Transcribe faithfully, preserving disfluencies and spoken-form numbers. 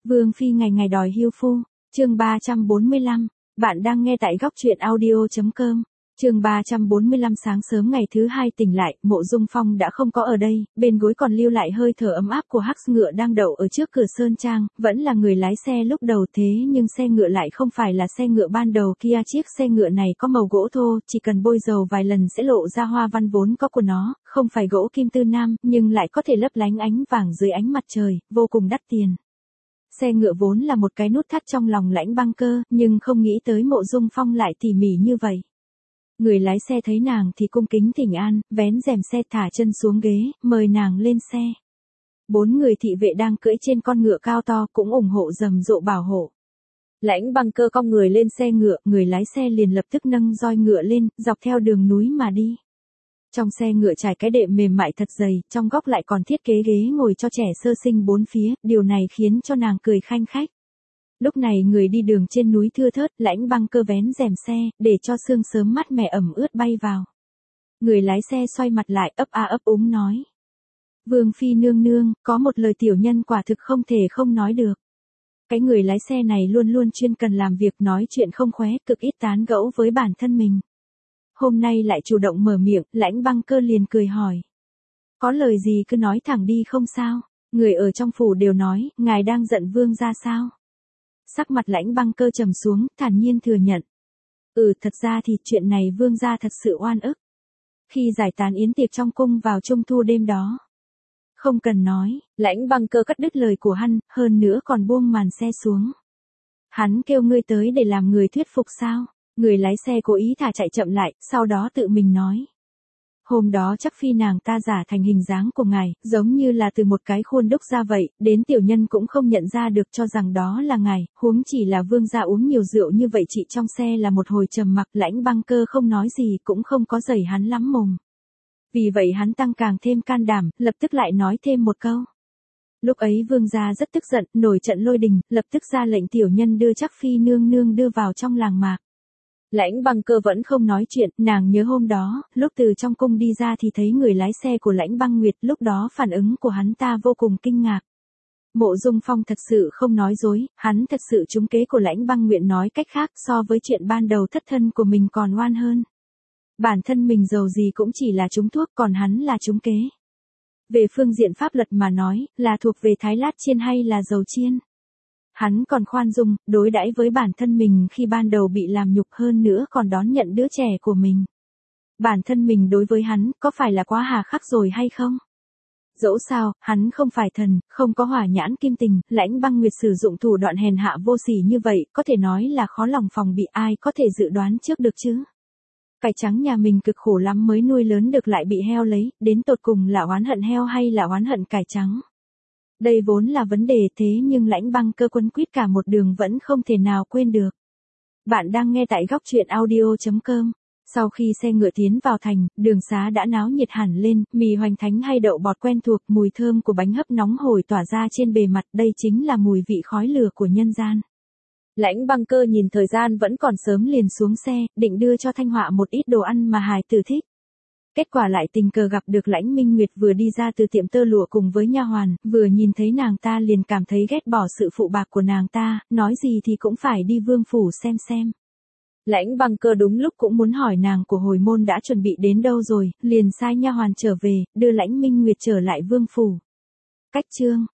Vương phi ngày ngày đòi hưu phu, chương ba trăm bốn mươi lăm, bạn đang nghe tại góc truyện audio chấm com. Chương ba trăm bốn mươi lăm sáng sớm ngày thứ hai tỉnh lại, Mộ Dung Phong đã không có ở đây, bên gối còn lưu lại hơi thở ấm áp của hắc ngựa đang đậu ở trước cửa sơn trang, vẫn là người lái xe lúc đầu thế nhưng xe ngựa lại không phải là xe ngựa ban đầu kia, chiếc xe ngựa này có màu gỗ thô, chỉ cần bôi dầu vài lần sẽ lộ ra hoa văn vốn có của nó, không phải gỗ kim tư nam, nhưng lại có thể lấp lánh ánh vàng dưới ánh mặt trời, vô cùng đắt tiền. Xe ngựa vốn là một cái nút thắt trong lòng Lãnh Băng Cơ, nhưng không nghĩ tới Mộ Dung Phong lại tỉ mỉ như vậy. Người lái xe thấy nàng thì cung kính thỉnh an, vén rèm xe thả chân xuống ghế, mời nàng lên xe. Bốn người thị vệ đang cưỡi trên con ngựa cao to cũng ủng hộ rầm rộ bảo hộ. Lãnh Băng Cơ cong người lên xe ngựa, người lái xe liền lập tức nâng roi ngựa lên, dọc theo đường núi mà đi. Trong xe ngựa trải cái đệm mềm mại thật dày, trong góc lại còn thiết kế ghế ngồi cho trẻ sơ sinh bốn phía, điều này khiến cho nàng cười khanh khách. Lúc này người đi đường trên núi thưa thớt, Lãnh Băng Cơ vén rèm xe, để cho sương sớm mát mẻ ẩm ướt bay vào. Người lái xe xoay mặt lại ấp a ấp úng nói. Vương phi nương nương, có một lời tiểu nhân quả thực không thể không nói được. Cái người lái xe này luôn luôn chuyên cần làm việc nói chuyện không khóe, cực ít tán gẫu với bản thân mình. Hôm nay lại chủ động mở miệng, Lãnh Băng Cơ liền cười hỏi. Có lời gì cứ nói thẳng đi không sao, người ở trong phủ đều nói, ngài đang giận vương ra sao? Sắc mặt Lãnh Băng Cơ trầm xuống, thản nhiên thừa nhận. Ừ, thật ra thì chuyện này vương gia thật sự oan ức. Khi giải tán yến tiệc trong cung vào trung thu đêm đó. Không cần nói, Lãnh Băng Cơ cắt đứt lời của hắn, hơn nữa còn buông màn xe xuống. Hắn kêu ngươi tới để làm người thuyết phục sao? Người lái xe cố ý thả chạy chậm lại, sau đó tự mình nói. Hôm đó chắc phi nàng ta giả thành hình dáng của ngài, giống như là từ một cái khuôn đúc ra vậy, đến tiểu nhân cũng không nhận ra được cho rằng đó là ngài, huống chỉ là vương gia uống nhiều rượu như vậy. Chị trong xe là một hồi trầm mặc, Lãnh Băng Cơ không nói gì cũng không có giày hắn lắm mồm. Vì vậy hắn tăng càng thêm can đảm, lập tức lại nói thêm một câu. Lúc ấy vương gia rất tức giận, nổi trận lôi đình, lập tức ra lệnh tiểu nhân đưa chắc phi nương nương đưa vào trong làng mạc. Lãnh Băng Cơ vẫn không nói chuyện, nàng nhớ hôm đó, lúc từ trong cung đi ra thì thấy người lái xe của Lãnh Băng Nguyệt, lúc đó phản ứng của hắn ta vô cùng kinh ngạc. Mộ Dung Phong thật sự không nói dối, hắn thật sự trúng kế của Lãnh Băng Nguyệt, nói cách khác so với chuyện ban đầu thất thân của mình còn oan hơn. Bản thân mình giàu gì cũng chỉ là trúng thuốc, còn hắn là trúng kế. Về phương diện pháp luật mà nói, là thuộc về thái lát chiên hay là dầu chiên. Hắn còn khoan dung, đối đãi với bản thân mình khi ban đầu bị làm nhục, hơn nữa còn đón nhận đứa trẻ của mình. Bản thân mình đối với hắn, có phải là quá hà khắc rồi hay không? Dẫu sao, hắn không phải thần, không có hỏa nhãn kim tình, Lãnh Băng Nguyệt sử dụng thủ đoạn hèn hạ vô sỉ như vậy, có thể nói là khó lòng phòng bị, ai có thể dự đoán trước được chứ? Cải trắng nhà mình cực khổ lắm mới nuôi lớn được lại bị heo lấy, đến tột cùng là oán hận heo hay là oán hận cải trắng? Đây vốn là vấn đề, thế nhưng Lãnh Băng Cơ quấn quýt cả một đường vẫn không thể nào quên được. Bạn đang nghe tại góc truyện audio chấm com. Sau khi xe ngựa tiến vào thành, đường xá đã náo nhiệt hẳn lên, mì hoành thánh hay đậu bọt quen thuộc, mùi thơm của bánh hấp nóng hổi tỏa ra trên bề mặt, đây chính là mùi vị khói lửa của nhân gian. Lãnh Băng Cơ nhìn thời gian vẫn còn sớm liền xuống xe, định đưa cho Thanh Họa một ít đồ ăn mà hài tử thích. Kết quả lại tình cờ gặp được Lãnh Minh Nguyệt vừa đi ra từ tiệm tơ lụa cùng với nha hoàn, vừa nhìn thấy nàng ta liền cảm thấy ghét bỏ sự phụ bạc của nàng ta, nói gì thì cũng phải đi vương phủ xem xem. Lãnh Băng Cơ đúng lúc cũng muốn hỏi nàng của hồi môn đã chuẩn bị đến đâu rồi, liền sai nha hoàn trở về, đưa Lãnh Minh Nguyệt trở lại vương phủ. Cách chương